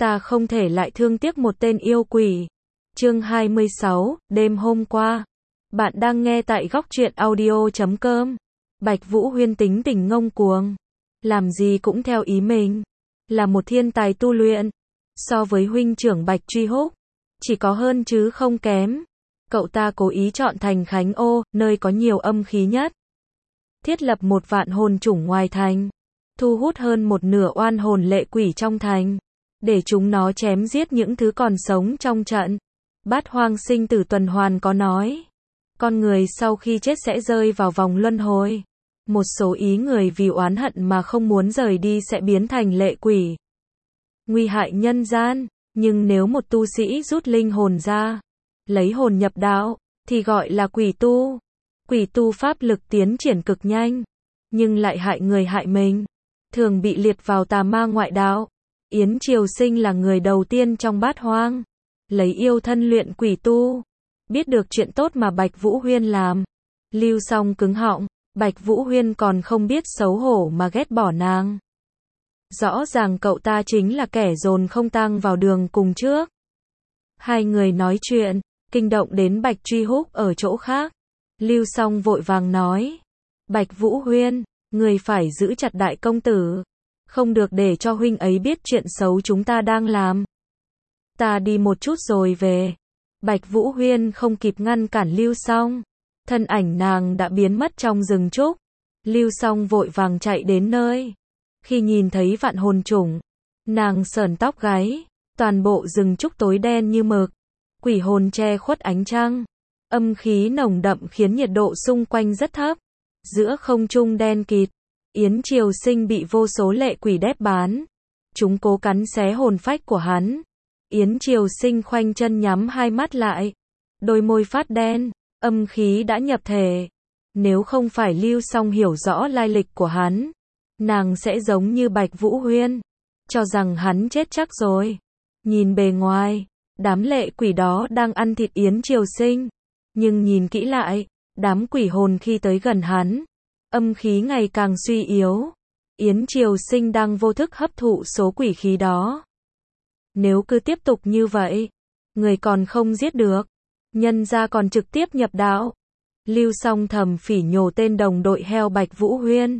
Ta không thể lại thương tiếc một tên yêu quỷ. Chương 26, đêm hôm qua. Bạn đang nghe tại góc truyện audio.com. Bạch Vũ Huyên tính tình ngông cuồng, làm gì cũng theo ý mình, là một thiên tài tu luyện. So với huynh trưởng Bạch Truy Húc, chỉ có hơn chứ không kém. Cậu ta cố ý chọn thành Khánh Ô, nơi có nhiều âm khí nhất. Thiết lập một vạn hồn chủng ngoài thành, thu hút hơn một nửa oan hồn lệ quỷ trong thành, để chúng nó chém giết những thứ còn sống trong trận. Bát hoang sinh tử tuần hoàn có nói, con người sau khi chết sẽ rơi vào vòng luân hồi. Một số ý người vì oán hận mà không muốn rời đi sẽ biến thành lệ quỷ, nguy hại nhân gian. Nhưng nếu một tu sĩ rút linh hồn ra, lấy hồn nhập đạo, thì gọi là quỷ tu. Quỷ tu pháp lực tiến triển cực nhanh, nhưng lại hại người hại mình, thường bị liệt vào tà ma ngoại đạo. Yến Triều Sinh là người đầu tiên trong bát hoang lấy yêu thân luyện quỷ tu. Biết được chuyện tốt mà Bạch Vũ Huyên làm, Lưu Song cứng họng. Bạch Vũ Huyên còn không biết xấu hổ mà ghét bỏ nàng. Rõ ràng cậu ta chính là kẻ dồn không tang vào đường cùng trước. Hai người nói chuyện, kinh động đến Bạch Truy Húc ở chỗ khác. Lưu Song vội vàng nói, Bạch Vũ Huyên, người phải giữ chặt đại công tử, không được để cho huynh ấy biết chuyện xấu chúng ta đang làm. Ta đi một chút rồi về. Bạch Vũ Huyên không kịp ngăn cản Lưu Song, thân ảnh nàng đã biến mất trong rừng trúc. Lưu Song vội vàng chạy đến nơi. Khi nhìn thấy vạn hồn chủng, nàng sởn tóc gáy. Toàn bộ rừng trúc tối đen như mực, quỷ hồn che khuất ánh trăng, âm khí nồng đậm khiến nhiệt độ xung quanh rất thấp. Giữa không trung đen kịt, Yến Triều Sinh bị vô số lệ quỷ đép bán. Chúng cố cắn xé hồn phách của hắn. Yến Triều Sinh khoanh chân nhắm hai mắt lại, đôi môi phát đen, âm khí đã nhập thể. Nếu không phải Lưu Song hiểu rõ lai lịch của hắn, nàng sẽ giống như Bạch Vũ Huyên, cho rằng hắn chết chắc rồi. Nhìn bề ngoài, đám lệ quỷ đó đang ăn thịt Yến Triều Sinh, nhưng nhìn kỹ lại, đám quỷ hồn khi tới gần hắn, âm khí ngày càng suy yếu. Yến Triều Sinh đang vô thức hấp thụ số quỷ khí đó. Nếu cứ tiếp tục như vậy, người còn không giết được, nhân ra còn trực tiếp nhập đạo. Lưu Song thầm phỉ nhổ tên đồng đội heo Bạch Vũ Huyên.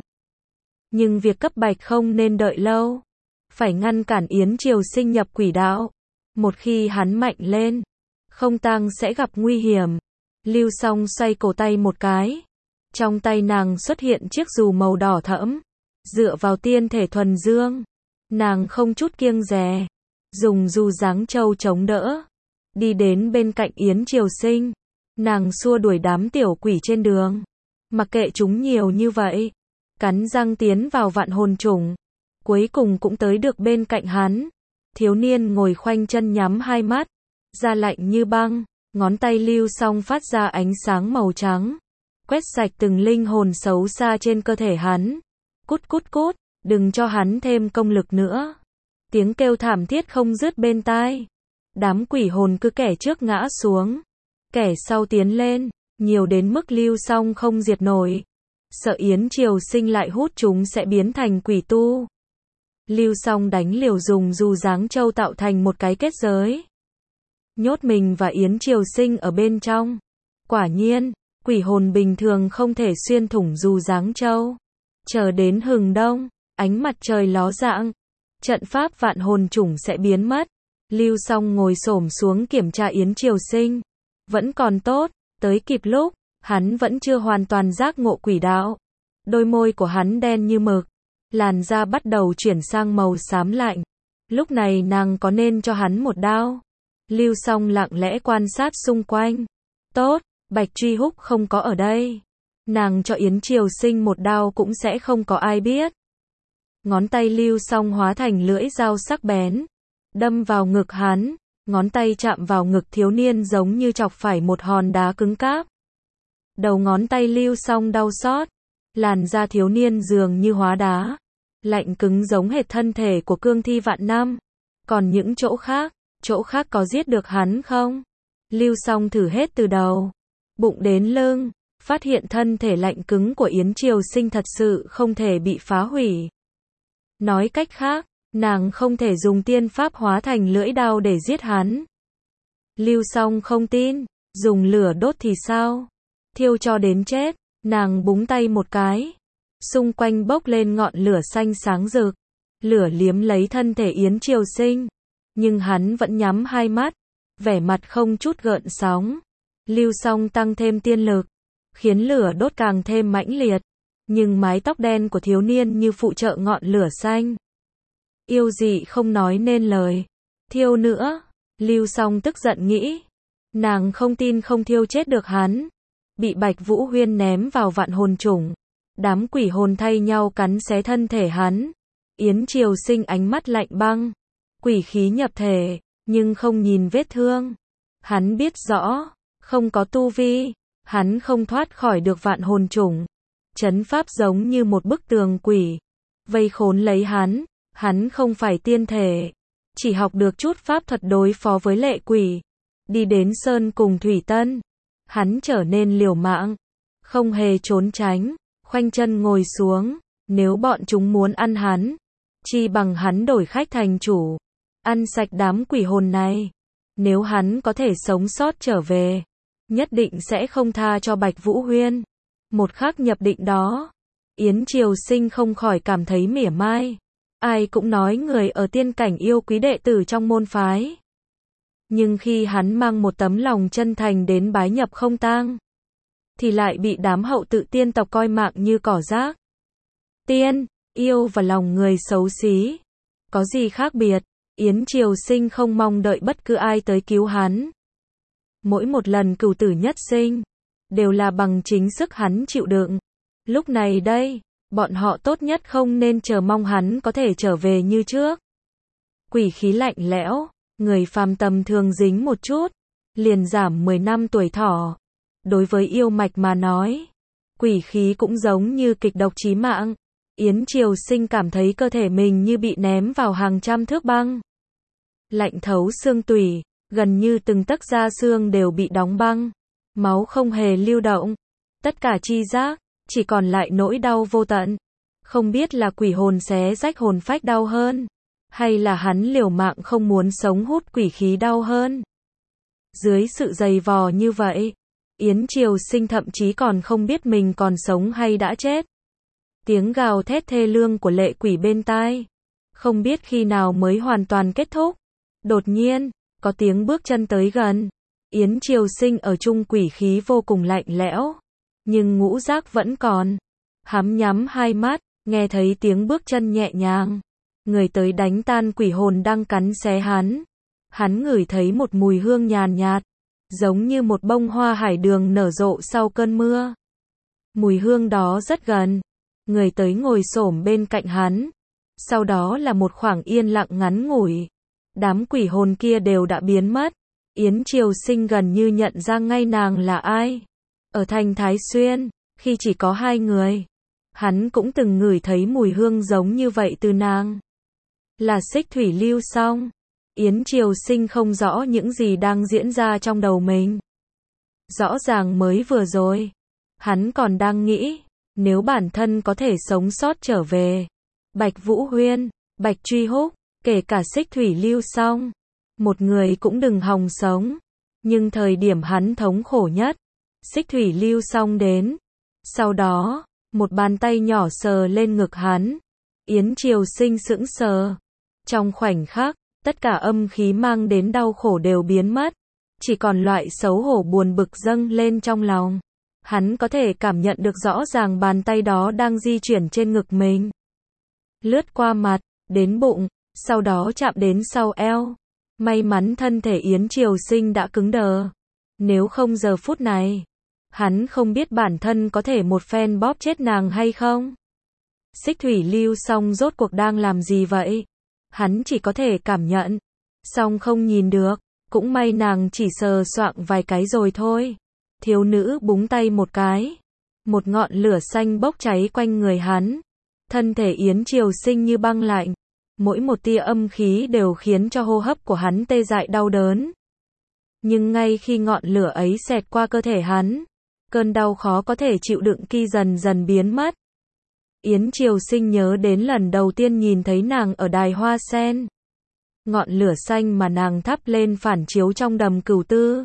Nhưng việc cấp bạch không nên đợi lâu, phải ngăn cản Yến Triều Sinh nhập quỷ đạo. Một khi hắn mạnh lên, không tang sẽ gặp nguy hiểm. Lưu Song xoay cổ tay một cái, trong tay nàng xuất hiện chiếc dù màu đỏ thẫm. Dựa vào tiên thể thuần dương, nàng không chút kiêng dè, dùng dù dáng trâu chống đỡ, đi đến bên cạnh Yến Triều Sinh. Nàng xua đuổi đám tiểu quỷ trên đường, mặc kệ chúng nhiều như vậy, cắn răng tiến vào vạn hồn chủng. Cuối cùng cũng tới được bên cạnh hắn. Thiếu niên ngồi khoanh chân nhắm hai mắt, da lạnh như băng, ngón tay Lưu Song phát ra ánh sáng màu trắng, quét sạch từng linh hồn xấu xa trên cơ thể hắn. Cút cút cút, đừng cho hắn thêm công lực nữa. Tiếng kêu thảm thiết không dứt bên tai. Đám quỷ hồn cứ kẻ trước ngã xuống, kẻ sau tiến lên, nhiều đến mức Lưu Song không diệt nổi. Sợ Yến Triều Sinh lại hút chúng sẽ biến thành quỷ tu. Lưu Song đánh liều dùng dù dáng trâu tạo thành một cái kết giới, nhốt mình và Yến Triều Sinh ở bên trong. Quả nhiên, quỷ hồn bình thường không thể xuyên thủng dù dáng trâu. Chờ đến hừng đông, ánh mặt trời ló dạng, trận pháp vạn hồn chủng sẽ biến mất. Lưu Song ngồi xổm xuống kiểm tra Yến Triều Sinh, vẫn còn tốt, tới kịp lúc, hắn vẫn chưa hoàn toàn giác ngộ quỷ đạo. Đôi môi của hắn đen như mực, làn da bắt đầu chuyển sang màu xám lạnh. Lúc này nàng có nên cho hắn một đao? Lưu Song lặng lẽ quan sát xung quanh. Tốt, Bạch Truy Húc không có ở đây. Nàng cho Yến Triều Sinh một đao cũng sẽ không có ai biết. Ngón tay Lưu Song hóa thành lưỡi dao sắc bén, đâm vào ngực hắn. Ngón tay chạm vào ngực thiếu niên giống như chọc phải một hòn đá cứng cáp. Đầu ngón tay Lưu Song đau xót. Làn da thiếu niên dường như hóa đá, lạnh cứng giống hệt thân thể của cương thi vạn năm. Còn những chỗ khác có giết được hắn không? Lưu Song thử hết từ đầu, bụng đến lưng, phát hiện thân thể lạnh cứng của Yến Triều Sinh thật sự không thể bị phá hủy. Nói cách khác, Nàng không thể dùng tiên pháp hóa thành lưỡi đao để giết hắn. Lưu Song không tin, dùng lửa đốt thì sao? Thiêu cho đến chết, nàng búng tay một cái. Xung quanh bốc lên ngọn lửa xanh sáng rực. Lửa liếm lấy thân thể Yến Triều Sinh. Nhưng hắn vẫn nhắm hai mắt, vẻ mặt không chút gợn sóng. Lưu Song tăng thêm tiên lực, khiến lửa đốt càng thêm mãnh liệt. Nhưng mái tóc đen của thiếu niên như phụ trợ ngọn lửa xanh. Yêu dị không nói nên lời. Thiêu nữa, Lưu Song tức giận nghĩ. Nàng không tin không thiêu chết được hắn. Bị Bạch Vũ Huyên ném vào vạn hồn chủng. Đám quỷ hồn thay nhau cắn xé thân thể hắn. Yến Triều Sinh ánh mắt lạnh băng. Quỷ khí nhập thể, nhưng không nhìn vết thương. Hắn biết rõ, không có tu vi, hắn không thoát khỏi được vạn hồn chủng. Trấn pháp giống như một bức tường quỷ, vây khốn lấy hắn không phải tiên thể, chỉ học được chút pháp thuật đối phó với lệ quỷ. Đi đến Sơn cùng Thủy Tân, hắn trở nên liều mạng, không hề trốn tránh, khoanh chân ngồi xuống. Nếu bọn chúng muốn ăn hắn, chi bằng hắn đổi khách thành chủ, ăn sạch đám quỷ hồn này. Nếu hắn có thể sống sót trở về, nhất định sẽ không tha cho Bạch Vũ Huyên. Một khắc nhập định đó, Yến Triều Sinh không khỏi cảm thấy mỉa mai. Ai cũng nói người ở tiên cảnh yêu quý đệ tử trong môn phái. Nhưng khi hắn mang một tấm lòng chân thành đến bái nhập không tang, thì lại bị đám hậu tự tiên tộc coi mạng như cỏ rác. Tiên, yêu và lòng người xấu xí, có gì khác biệt? Yến Triều Sinh không mong đợi bất cứ ai tới cứu hắn. Mỗi một lần cửu tử nhất sinh, đều là bằng chính sức hắn chịu đựng. Lúc này đây, bọn họ tốt nhất không nên chờ mong hắn có thể trở về như trước. Quỷ khí lạnh lẽo, người phàm tầm thường dính một chút, liền giảm 10 năm tuổi thọ. Đối với yêu mạch mà nói, quỷ khí cũng giống như kịch độc chí mạng. Yến Triều Sinh cảm thấy cơ thể mình như bị ném vào hàng trăm thước băng. Lạnh thấu xương tủy, gần như từng tấc da xương đều bị đóng băng. Máu không hề lưu động. Tất cả chi giác, chỉ còn lại nỗi đau vô tận. Không biết là quỷ hồn xé rách hồn phách đau hơn, hay là hắn liều mạng không muốn sống hút quỷ khí đau hơn. Dưới sự dày vò như vậy, Yến Triều Sinh thậm chí còn không biết mình còn sống hay đã chết. Tiếng gào thét thê lương của lệ quỷ bên tai, không biết khi nào mới hoàn toàn kết thúc. Đột nhiên, có tiếng bước chân tới gần. Yến Triều Sinh ở chung quỷ khí vô cùng lạnh lẽo, nhưng ngũ giác vẫn còn. Hắn nhắm hai mắt, nghe thấy tiếng bước chân nhẹ nhàng. Người tới đánh tan quỷ hồn đang cắn xé hắn. Hắn ngửi thấy một mùi hương nhàn nhạt, giống như một bông hoa hải đường nở rộ sau cơn mưa. Mùi hương đó rất gần. Người tới ngồi xổm bên cạnh hắn. Sau đó là một khoảng yên lặng ngắn ngủi. Đám quỷ hồn kia đều đã biến mất. Yến Triều Sinh gần như nhận ra ngay nàng là ai. Ở thành Thái Xuyên, khi chỉ có hai người, hắn cũng từng ngửi thấy mùi hương giống như vậy từ nàng. Là Xích Thủy Lưu Song. Yến Triều Sinh không rõ những gì đang diễn ra trong đầu mình. Rõ ràng mới vừa rồi, hắn còn đang nghĩ, nếu bản thân có thể sống sót trở về, Bạch Vũ Huyên, Bạch Truy Húc, kể cả Xích Thủy Lưu Song, một người cũng đừng hòng sống. Nhưng thời điểm hắn thống khổ nhất, Xích Thủy Lưu Song đến. Sau đó, một bàn tay nhỏ sờ lên ngực hắn. Yến Triều Sinh sững sờ. Trong khoảnh khắc, tất cả âm khí mang đến đau khổ đều biến mất. Chỉ còn loại xấu hổ buồn bực dâng lên trong lòng. Hắn có thể cảm nhận được rõ ràng bàn tay đó đang di chuyển trên ngực mình. Lướt qua mặt, đến bụng, sau đó chạm đến sau eo. May mắn thân thể Yến Triều Sinh đã cứng đờ. Nếu không giờ phút này, hắn không biết bản thân có thể một phen bóp chết nàng hay không. Xích Thủy Lưu Song rốt cuộc đang làm gì vậy? Hắn chỉ có thể cảm nhận, song không nhìn được. Cũng may nàng chỉ sờ soạng vài cái rồi thôi. Thiếu nữ búng tay một cái. Một ngọn lửa xanh bốc cháy quanh người hắn. Thân thể Yến Triều Sinh như băng lạnh. Mỗi một tia âm khí đều khiến cho hô hấp của hắn tê dại đau đớn. Nhưng ngay khi ngọn lửa ấy xẹt qua cơ thể hắn, cơn đau khó có thể chịu đựng kia dần dần biến mất. Yến Triều Sinh nhớ đến lần đầu tiên nhìn thấy nàng ở đài hoa sen. Ngọn lửa xanh mà nàng thắp lên phản chiếu trong đầm Cửu Tư.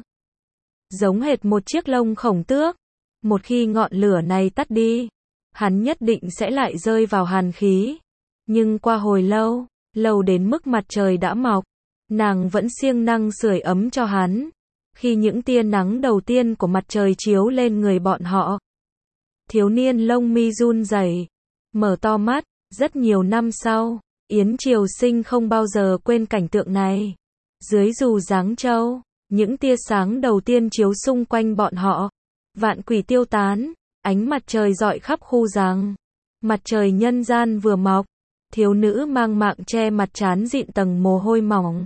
Giống hệt một chiếc lông khổng tước. Một khi ngọn lửa này tắt đi, hắn nhất định sẽ lại rơi vào hàn khí. Nhưng qua hồi lâu, lâu đến mức mặt trời đã mọc, nàng vẫn siêng năng sưởi ấm cho hắn. Khi những tia nắng đầu tiên của mặt trời chiếu lên người bọn họ, thiếu niên lông mi run rẩy, mở to mắt. Rất nhiều năm sau, Yến Triều Sinh không bao giờ quên cảnh tượng này. Dưới dù Giáng Châu, những tia sáng đầu tiên chiếu xung quanh bọn họ. Vạn quỷ tiêu tán, ánh mặt trời rọi khắp khu giáng. Mặt trời nhân gian vừa mọc, thiếu nữ mang mạng che mặt trán dịn tầng mồ hôi mỏng.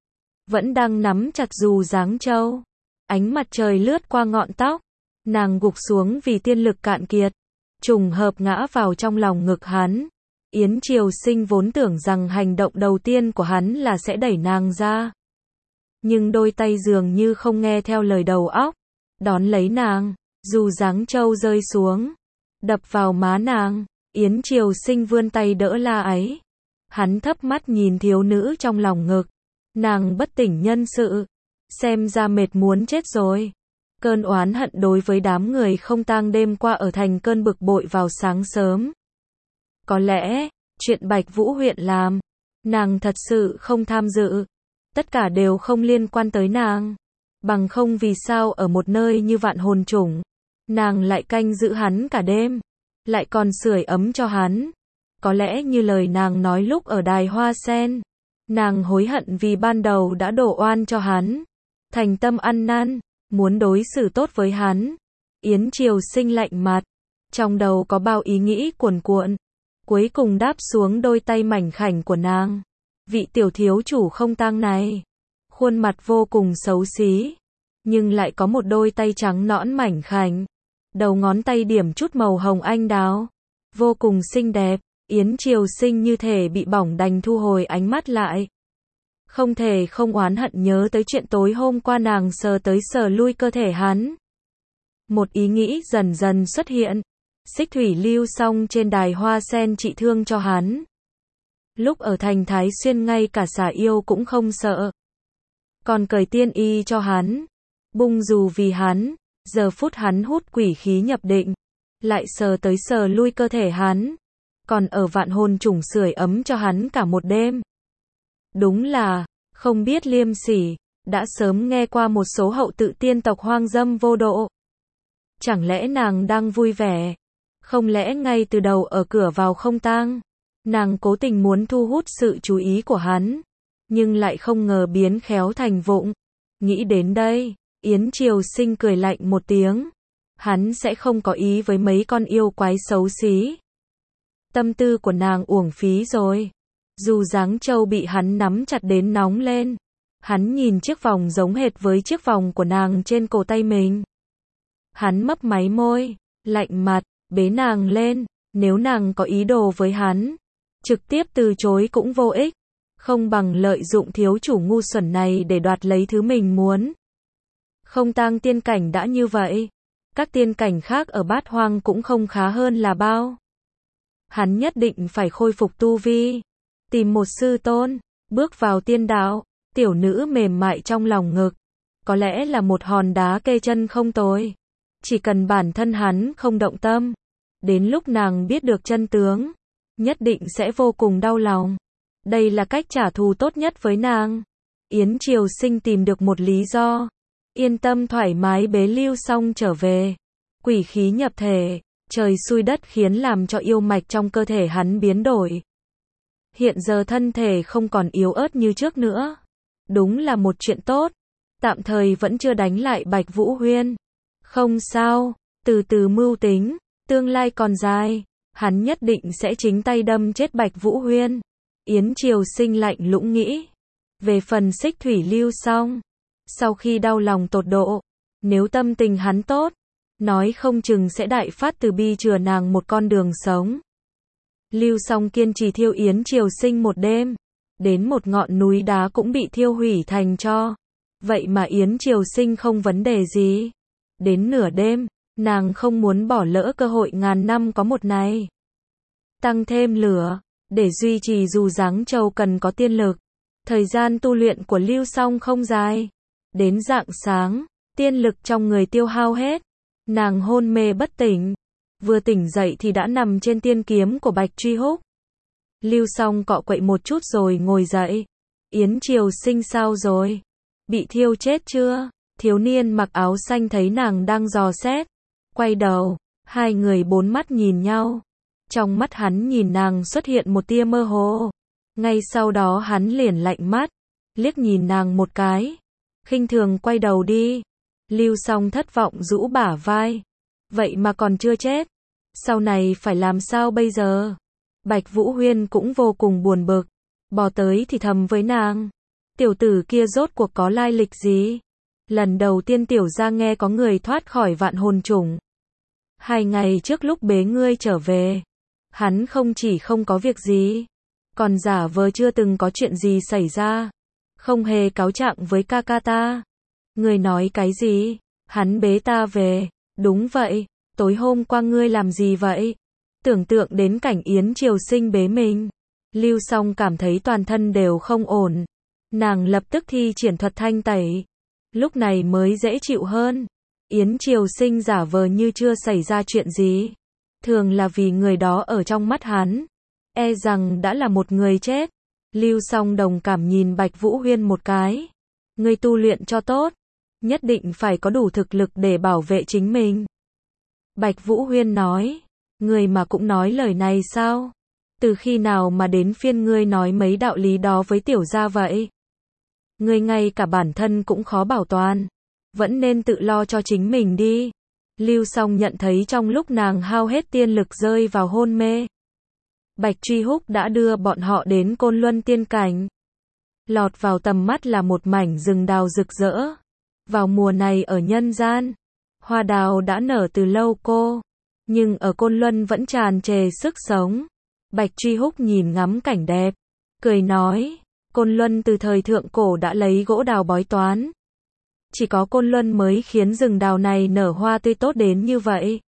Vẫn đang nắm chặt dù Giáng Châu. Ánh mặt trời lướt qua ngọn tóc. Nàng gục xuống vì tiên lực cạn kiệt. Trùng hợp ngã vào trong lòng ngực hắn. Yến Triều Sinh vốn tưởng rằng hành động đầu tiên của hắn là sẽ đẩy nàng ra. Nhưng đôi tay dường như không nghe theo lời đầu óc. Đón lấy nàng, dù Giáng Châu rơi xuống, đập vào má nàng. Yến Triều Sinh vươn tay đỡ la ấy. Hắn thấp mắt nhìn thiếu nữ trong lòng ngực. Nàng bất tỉnh nhân sự, xem ra mệt muốn chết rồi. Cơn oán hận đối với đám người không tang đêm qua ở thành cơn bực bội vào sáng sớm. Có lẽ, chuyện Bạch Vũ huyện làm, nàng thật sự không tham dự. Tất cả đều không liên quan tới nàng. Bằng không vì sao ở một nơi như Vạn Hồn Chủng, nàng lại canh giữ hắn cả đêm, lại còn sưởi ấm cho hắn. Có lẽ như lời nàng nói lúc ở đài hoa sen, nàng hối hận vì ban đầu đã đổ oan cho hắn. Thành tâm ăn năn, muốn đối xử tốt với hắn. Yến Triều Sinh lạnh mặt, trong đầu có bao ý nghĩ cuồn cuộn. Cuối cùng đáp xuống đôi tay mảnh khảnh của nàng. Vị tiểu thiếu chủ không tang này, khuôn mặt vô cùng xấu xí, nhưng lại có một đôi tay trắng nõn mảnh khảnh. Đầu ngón tay điểm chút màu hồng anh đào, vô cùng xinh đẹp. Yến Triều Sinh như thể bị bỏng đành thu hồi ánh mắt lại. Không thể không oán hận nhớ tới chuyện tối hôm qua nàng sờ tới sờ lui cơ thể hắn. Một ý nghĩ dần dần xuất hiện. Xích Thủy Lưu Song trên đài hoa sen trị thương cho hắn. Lúc ở thành Thái Xuyên ngay cả xà yêu cũng không sợ. Còn cởi tiên y cho hắn. Bung dù vì hắn. Giờ phút hắn hút quỷ khí nhập định. Lại sờ tới sờ lui cơ thể hắn. Còn ở Vạn Hồn Chủng sưởi ấm cho hắn cả một đêm. Đúng là, không biết liêm sỉ, đã sớm nghe qua một số hậu tự tiên tộc hoang dâm vô độ. Chẳng lẽ nàng đang vui vẻ? Không lẽ ngay từ đầu ở cửa vào không tang, nàng cố tình muốn thu hút sự chú ý của hắn, nhưng lại không ngờ biến khéo thành vụng. Nghĩ đến đây, Yến Triều Sinh cười lạnh một tiếng. Hắn sẽ không có ý với mấy con yêu quái xấu xí. Tâm tư của nàng uổng phí rồi. Dù Giáng Châu bị hắn nắm chặt đến nóng lên. Hắn nhìn chiếc vòng giống hệt với chiếc vòng của nàng trên cổ tay mình. Hắn mấp máy môi, lạnh mặt, bế nàng lên. Nếu nàng có ý đồ với hắn, trực tiếp từ chối cũng vô ích. Không bằng lợi dụng thiếu chủ ngu xuẩn này để đoạt lấy thứ mình muốn. Không tang tiên cảnh đã như vậy, các tiên cảnh khác ở Bát Hoang cũng không khá hơn là bao. Hắn nhất định phải khôi phục tu vi, tìm một sư tôn, bước vào tiên đạo. Tiểu nữ mềm mại trong lòng ngực, có lẽ là một hòn đá kê chân không tồi. Chỉ cần bản thân hắn không động tâm, đến lúc nàng biết được chân tướng, nhất định sẽ vô cùng đau lòng. Đây là cách trả thù tốt nhất với nàng. Yến Triều Sinh tìm được một lý do, yên tâm thoải mái bế Lưu Song trở về. Quỷ khí nhập thể, trời xui đất khiến làm cho yêu mạch trong cơ thể hắn biến đổi. Hiện giờ thân thể không còn yếu ớt như trước nữa. Đúng là một chuyện tốt. Tạm thời vẫn chưa đánh lại Bạch Vũ Huyên. Không sao, từ từ mưu tính, tương lai còn dài. Hắn nhất định sẽ chính tay đâm chết Bạch Vũ Huyên. Yến Triều Sinh lạnh lùng nghĩ. Về phần Xích Thủy Lưu Song, sau khi đau lòng tột độ, nếu tâm tình hắn tốt, nói không chừng sẽ đại phát từ bi chừa nàng một con đường sống. Lưu Song kiên trì thiêu Yến Triều Sinh một đêm, đến một ngọn núi đá cũng bị thiêu hủy thành tro. Vậy mà Yến Triều Sinh không vấn đề gì. Đến nửa đêm, nàng không muốn bỏ lỡ cơ hội ngàn năm có một này. tăng thêm lửa. Để duy trì dù dáng trâu cần có tiên lực. Thời gian tu luyện của Lưu Song không dài. Đến rạng sáng, tiên lực trong người tiêu hao hết. Nàng hôn mê bất tỉnh. Vừa tỉnh dậy thì đã nằm trên tiên kiếm của Bạch Truy Húc. Lưu Song cọ quậy một chút rồi ngồi dậy. Yến Triều Sinh sao rồi? Bị thiêu chết chưa? Thiếu niên mặc áo xanh thấy nàng đang dò xét. Quay đầu, hai người bốn mắt nhìn nhau. Trong mắt hắn nhìn nàng xuất hiện một tia mơ hồ. Ngay sau đó hắn liền lạnh mắt, liếc nhìn nàng một cái. Khinh thường quay đầu đi. Lưu Song thất vọng rũ bả vai. Vậy mà còn chưa chết. Sau này phải làm sao bây giờ? Bạch Vũ Huyên cũng vô cùng buồn bực. Bò tới thì thầm với nàng. Tiểu tử kia rốt cuộc có lai lịch gì? Lần đầu tiên tiểu gia nghe có người thoát khỏi vạn hồn chủng. 2 ngày trước lúc bế ngươi trở về. Hắn không chỉ không có việc gì, còn giả vờ chưa từng có chuyện gì xảy ra. Không hề cáo trạng với ca ca ta. Ngươi nói cái gì? Hắn bế ta về. Đúng vậy, tối hôm qua ngươi làm gì vậy? Tưởng tượng đến cảnh Yến Triều Sinh bế mình. Lưu Song cảm thấy toàn thân đều không ổn. Nàng lập tức thi triển thuật thanh tẩy. Lúc này mới dễ chịu hơn. Yến Triều Sinh giả vờ như chưa xảy ra chuyện gì. Thường là vì người đó ở trong mắt hắn, e rằng đã là một người chết. Lưu Song đồng cảm nhìn Bạch Vũ Huyên một cái. Ngươi tu luyện cho tốt, nhất định phải có đủ thực lực để bảo vệ chính mình. Bạch Vũ Huyên nói, ngươi mà cũng nói lời này sao? Từ khi nào mà đến phiên ngươi nói mấy đạo lý đó với tiểu gia vậy? Ngươi ngay cả bản thân cũng khó bảo toàn, vẫn nên tự lo cho chính mình đi. Lưu Song nhận thấy trong lúc nàng hao hết tiên lực rơi vào hôn mê, Bạch Truy Húc đã đưa bọn họ đến Côn Luân tiên cảnh. Lọt vào tầm mắt là một mảnh rừng đào rực rỡ. Vào mùa này ở nhân gian, hoa đào đã nở từ lâu cô, nhưng ở Côn Luân vẫn tràn trề sức sống. Bạch Truy Húc nhìn ngắm cảnh đẹp, cười nói, Côn Luân từ thời thượng cổ đã lấy gỗ đào bói toán. Chỉ có Côn Luân mới khiến rừng đào này nở hoa tươi tốt đến như vậy.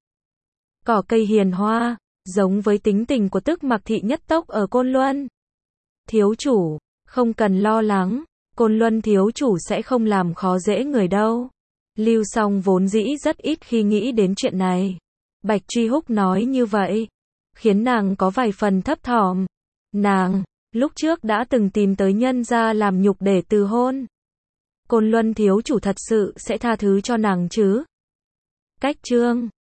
Cỏ cây hiền hoa, giống với tính tình của Tức Mặc thị nhất tộc ở Côn Luân. Thiếu chủ, không cần lo lắng, Côn Luân thiếu chủ sẽ không làm khó dễ người đâu. Lưu Song vốn dĩ rất ít khi nghĩ đến chuyện này. Bạch Truy Húc nói như vậy, khiến nàng có vài phần thấp thỏm. Nàng, lúc trước đã từng tìm tới nhân gia làm nhục để từ hôn. Côn Luân thiếu chủ thật sự sẽ tha thứ cho nàng chứ? Cách chương